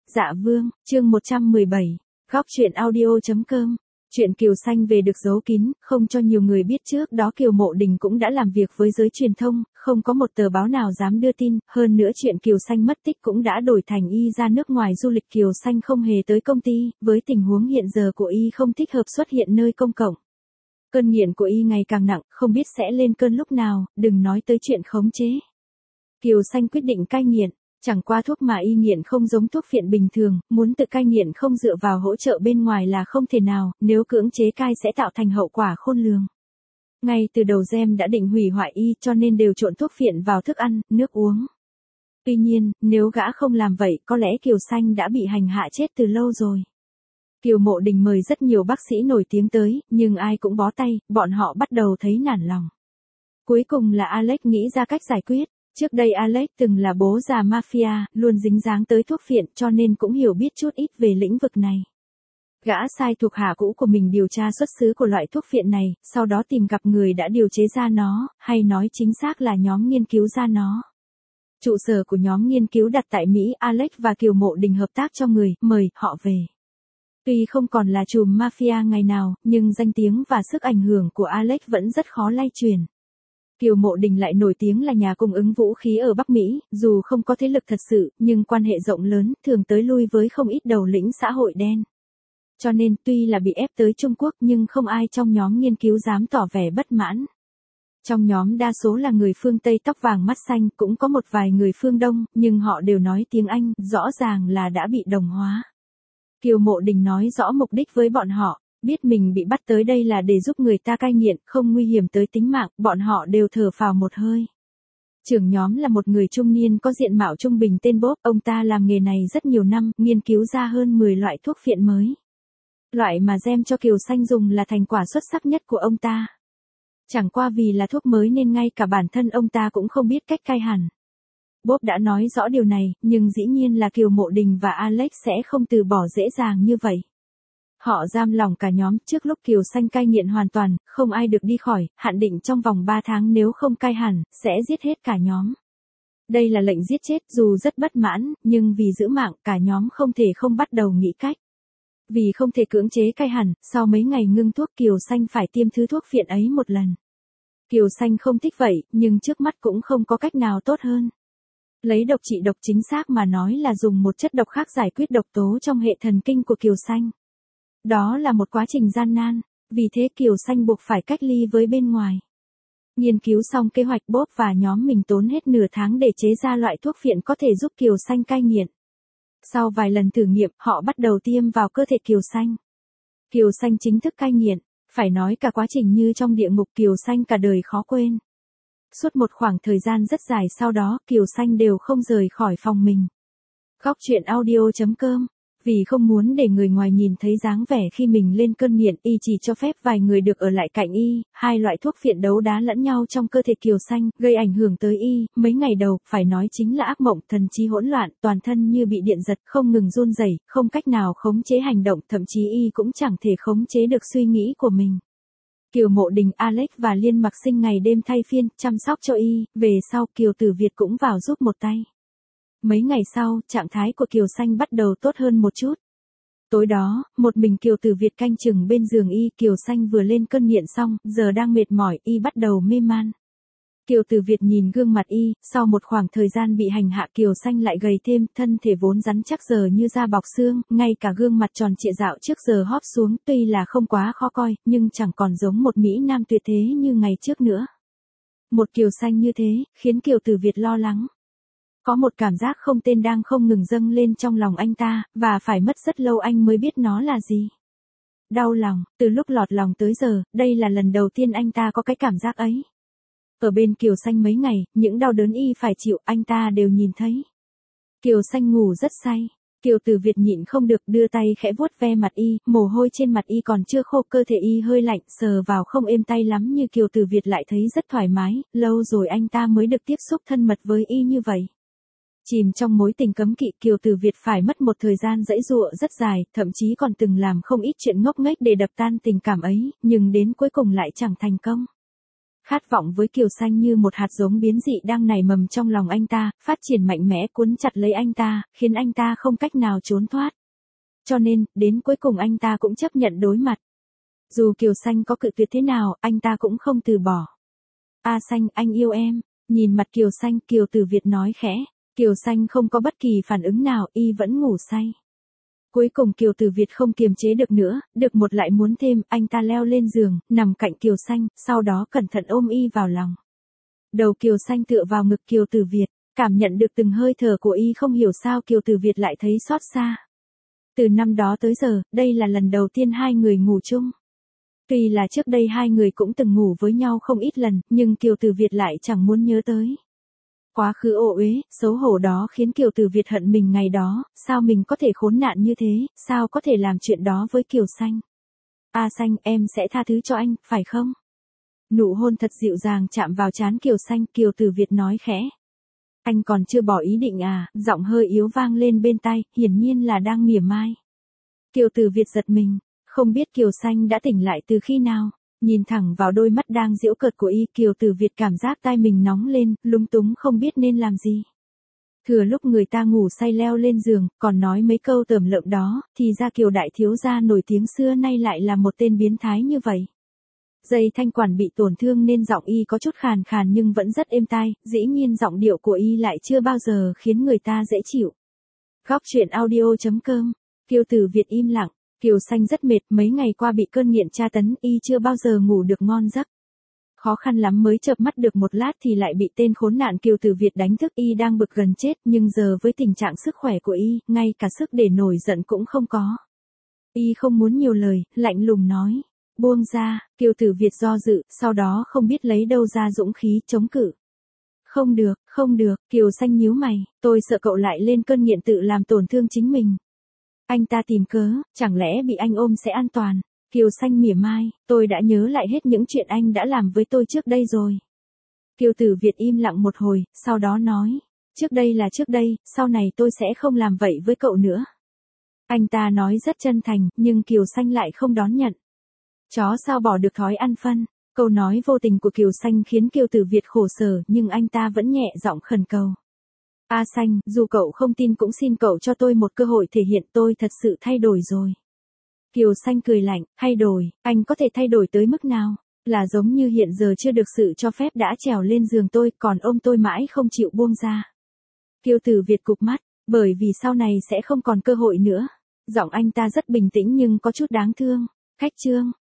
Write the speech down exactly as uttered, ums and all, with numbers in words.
Dạ Vương, chương một trăm mười bảy, góc truyện audio.com. Chuyện Kiều Xanh về được giấu kín, không cho nhiều người biết. Trước đó Kiều Mộ Đình cũng đã làm việc với giới truyền thông, không có một tờ báo nào dám đưa tin, hơn nữa chuyện Kiều Xanh mất tích cũng đã đổi thành y ra nước ngoài du lịch. Kiều Xanh không hề tới công ty, với tình huống hiện giờ của y không thích hợp xuất hiện nơi công cộng. Cơn nghiện của y ngày càng nặng, không biết sẽ lên cơn lúc nào, đừng nói tới chuyện khống chế. Kiều Xanh quyết định cai nghiện. Chẳng qua thuốc mà y nghiện không giống thuốc phiện bình thường, muốn tự cai nghiện không dựa vào hỗ trợ bên ngoài là không thể nào, nếu cưỡng chế cai sẽ tạo thành hậu quả khôn lường. Ngay từ đầu Gem đã định hủy hoại y cho nên đều trộn thuốc phiện vào thức ăn, nước uống. Tuy nhiên, nếu gã không làm vậy có lẽ Kiều Xanh đã bị hành hạ chết từ lâu rồi. Kiều Mộ Đình mời rất nhiều bác sĩ nổi tiếng tới, nhưng ai cũng bó tay, bọn họ bắt đầu thấy nản lòng. Cuối cùng là Alex nghĩ ra cách giải quyết. Trước đây Alex từng là bố già mafia, luôn dính dáng tới thuốc phiện cho nên cũng hiểu biết chút ít về lĩnh vực này. Gã sai thuộc hạ cũ của mình điều tra xuất xứ của loại thuốc phiện này, sau đó tìm gặp người đã điều chế ra nó, hay nói chính xác là nhóm nghiên cứu ra nó. Trụ sở của nhóm nghiên cứu đặt tại Mỹ. Alex và Kiều Mộ Đình hợp tác cho người, mời họ về. Tuy không còn là trùm mafia ngày nào, nhưng danh tiếng và sức ảnh hưởng của Alex vẫn rất khó lay truyền. Kiều Mộ Đình lại nổi tiếng là nhà cung ứng vũ khí ở Bắc Mỹ, dù không có thế lực thật sự, nhưng quan hệ rộng lớn, thường tới lui với không ít đầu lĩnh xã hội đen. Cho nên, tuy là bị ép tới Trung Quốc nhưng không ai trong nhóm nghiên cứu dám tỏ vẻ bất mãn. Trong nhóm đa số là người phương Tây tóc vàng mắt xanh, cũng có một vài người phương Đông, nhưng họ đều nói tiếng Anh, rõ ràng là đã bị đồng hóa. Kiều Mộ Đình nói rõ mục đích với bọn họ. Biết mình bị bắt tới đây là để giúp người ta cai nghiện, không nguy hiểm tới tính mạng, bọn họ đều thở phào một hơi. Trưởng nhóm là một người trung niên có diện mạo trung bình tên Bob, ông ta làm nghề này rất nhiều năm, nghiên cứu ra hơn mười loại thuốc phiện mới. Loại mà Gem cho Kiều Xanh dùng là thành quả xuất sắc nhất của ông ta. Chẳng qua vì là thuốc mới nên ngay cả bản thân ông ta cũng không biết cách cai hẳn. Bob đã nói rõ điều này, nhưng dĩ nhiên là Kiều Mộ Đình và Alex sẽ không từ bỏ dễ dàng như vậy. Họ giam lỏng cả nhóm, trước lúc Kiều Xanh cai nghiện hoàn toàn, không ai được đi khỏi, hạn định trong vòng ba tháng nếu không cai hẳn, sẽ giết hết cả nhóm. Đây là lệnh giết chết, dù rất bất mãn, nhưng vì giữ mạng, cả nhóm không thể không bắt đầu nghĩ cách. Vì không thể cưỡng chế cai hẳn, sau mấy ngày ngưng thuốc Kiều Xanh phải tiêm thứ thuốc phiện ấy một lần. Kiều Xanh không thích vậy, nhưng trước mắt cũng không có cách nào tốt hơn. Lấy độc trị độc chính xác mà nói là dùng một chất độc khác giải quyết độc tố trong hệ thần kinh của Kiều Xanh. Đó là một quá trình gian nan, vì thế Kiều Xanh buộc phải cách ly với bên ngoài. Nghiên cứu xong kế hoạch, Bob và nhóm mình tốn hết nửa tháng để chế ra loại thuốc phiện có thể giúp Kiều Xanh cai nghiện. Sau vài lần thử nghiệm, họ bắt đầu tiêm vào cơ thể Kiều Xanh. Kiều Xanh chính thức cai nghiện, phải nói cả quá trình như trong địa ngục. Kiều Xanh cả đời khó quên. Suốt một khoảng thời gian rất dài sau đó, Kiều Xanh đều không rời khỏi phòng mình. Góc truyện audio.com. Vì không muốn để người ngoài nhìn thấy dáng vẻ khi mình lên cơn nghiện, y chỉ cho phép vài người được ở lại cạnh y. Hai loại thuốc phiện đấu đá lẫn nhau trong cơ thể Kiều Xanh, gây ảnh hưởng tới y. Mấy ngày đầu, phải nói chính là ác mộng, thần trí hỗn loạn, toàn thân như bị điện giật, không ngừng run rẩy, không cách nào khống chế hành động, thậm chí y cũng chẳng thể khống chế được suy nghĩ của mình. Kiều Mộ Đình, Alex và Liên Mặc Sinh ngày đêm thay phiên, chăm sóc cho y. Về sau, Kiều Tử Việt cũng vào giúp một tay. Mấy ngày sau, trạng thái của Kiều Xanh bắt đầu tốt hơn một chút. Tối đó, một mình Kiều Tử Việt canh chừng bên giường y. Kiều Xanh vừa lên cơn nghiện xong, giờ đang mệt mỏi, y bắt đầu mê man. Kiều Tử Việt nhìn gương mặt y, sau một khoảng thời gian bị hành hạ Kiều Xanh lại gầy thêm, thân thể vốn rắn chắc giờ như da bọc xương, ngay cả gương mặt tròn trịa dạo trước giờ hóp xuống, tuy là không quá khó coi, nhưng chẳng còn giống một mỹ nam tuyệt thế như ngày trước nữa. Một Kiều Xanh như thế, khiến Kiều Tử Việt lo lắng. Có một cảm giác không tên đang không ngừng dâng lên trong lòng anh ta, và phải mất rất lâu anh mới biết nó là gì. Đau lòng, từ lúc lọt lòng tới giờ, đây là lần đầu tiên anh ta có cái cảm giác ấy. Ở bên Kiều Xanh mấy ngày, những đau đớn y phải chịu, anh ta đều nhìn thấy. Kiều Xanh ngủ rất say. Kiều Tử Việt nhịn không được đưa tay khẽ vuốt ve mặt y, mồ hôi trên mặt y còn chưa khô, cơ thể y hơi lạnh, sờ vào không êm tay lắm như Kiều Tử Việt lại thấy rất thoải mái, lâu rồi anh ta mới được tiếp xúc thân mật với y như vậy. Chìm trong mối tình cấm kỵ, Kiều Tử Việt phải mất một thời gian giãy giụa rất dài, thậm chí còn từng làm không ít chuyện ngốc nghếch để đập tan tình cảm ấy, nhưng đến cuối cùng lại chẳng thành công. Khát vọng với Kiều Xanh như một hạt giống biến dị đang nảy mầm trong lòng anh ta, phát triển mạnh mẽ cuốn chặt lấy anh ta, khiến anh ta không cách nào trốn thoát. Cho nên, đến cuối cùng anh ta cũng chấp nhận đối mặt. Dù Kiều Xanh có cự tuyệt thế nào, anh ta cũng không từ bỏ. A Xanh, anh yêu em. Nhìn mặt Kiều Xanh, Kiều Tử Việt nói khẽ. Kiều Xanh không có bất kỳ phản ứng nào, y vẫn ngủ say. Cuối cùng Kiều Tử Việt không kiềm chế được nữa, được một lại muốn thêm, anh ta leo lên giường, nằm cạnh Kiều Xanh, sau đó cẩn thận ôm y vào lòng. Đầu Kiều Xanh tựa vào ngực Kiều Tử Việt, cảm nhận được từng hơi thở của y, không hiểu sao Kiều Tử Việt lại thấy xót xa. Từ năm đó tới giờ, đây là lần đầu tiên hai người ngủ chung. Tuy là trước đây hai người cũng từng ngủ với nhau không ít lần, nhưng Kiều Tử Việt lại chẳng muốn nhớ tới. Quá khứ ô uế, xấu hổ đó khiến Kiều Tử Việt hận mình ngày đó, sao mình có thể khốn nạn như thế, sao có thể làm chuyện đó với Kiều Xanh. A Xanh, em sẽ tha thứ cho anh, phải không? Nụ hôn thật dịu dàng chạm vào trán Kiều Xanh, Kiều Tử Việt nói khẽ. Anh còn chưa bỏ ý định à, giọng hơi yếu vang lên bên tai, hiển nhiên là đang mỉa mai. Kiều Tử Việt giật mình, không biết Kiều Xanh đã tỉnh lại từ khi nào. Nhìn thẳng vào đôi mắt đang giễu cợt của y, Kiều Tử Việt cảm giác tai mình nóng lên, lúng túng không biết nên làm gì. Thừa lúc người ta ngủ say leo lên giường, còn nói mấy câu tởm lợm đó, thì ra Kiều đại thiếu gia nổi tiếng xưa nay lại là một tên biến thái như vậy. Dây thanh quản bị tổn thương nên giọng y có chút khàn khàn nhưng vẫn rất êm tai, dĩ nhiên giọng điệu của y lại chưa bao giờ khiến người ta dễ chịu. Góc truyện audio chấm com, Kiều Tử Việt im lặng. Kiều Xanh rất mệt, mấy ngày qua bị cơn nghiện tra tấn, y chưa bao giờ ngủ được ngon giấc. Khó khăn lắm mới chợp mắt được một lát thì lại bị tên khốn nạn Kiều Tử Việt đánh thức, y đang bực gần chết, nhưng giờ với tình trạng sức khỏe của y, ngay cả sức để nổi giận cũng không có. Y không muốn nhiều lời, lạnh lùng nói, buông ra. Kiều Tử Việt do dự, sau đó không biết lấy đâu ra dũng khí chống cự. Không được, không được, Kiều Xanh nhíu mày, tôi sợ cậu lại lên cơn nghiện tự làm tổn thương chính mình. Anh ta tìm cớ, chẳng lẽ bị anh ôm sẽ an toàn. Kiều Xanh mỉa mai, tôi đã nhớ lại hết những chuyện anh đã làm với tôi trước đây rồi. Kiều Tử Việt im lặng một hồi, sau đó nói, trước đây là trước đây, sau này tôi sẽ không làm vậy với cậu nữa. Anh ta nói rất chân thành, nhưng Kiều Xanh lại không đón nhận. Chó sao bỏ được thói ăn phân. Câu nói vô tình của Kiều Xanh khiến Kiều Tử Việt khổ sở, nhưng anh ta vẫn nhẹ giọng khẩn cầu. A Xanh, dù cậu không tin cũng xin cậu cho tôi một cơ hội thể hiện tôi thật sự thay đổi rồi. Kiều Xanh cười lạnh, thay đổi, anh có thể thay đổi tới mức nào? Là giống như hiện giờ chưa được sự cho phép đã trèo lên giường tôi, còn ôm tôi mãi không chịu buông ra. Kiều Tử Việt cụp mắt, bởi vì sau này sẽ không còn cơ hội nữa. Giọng anh ta rất bình tĩnh nhưng có chút đáng thương. Khách trương,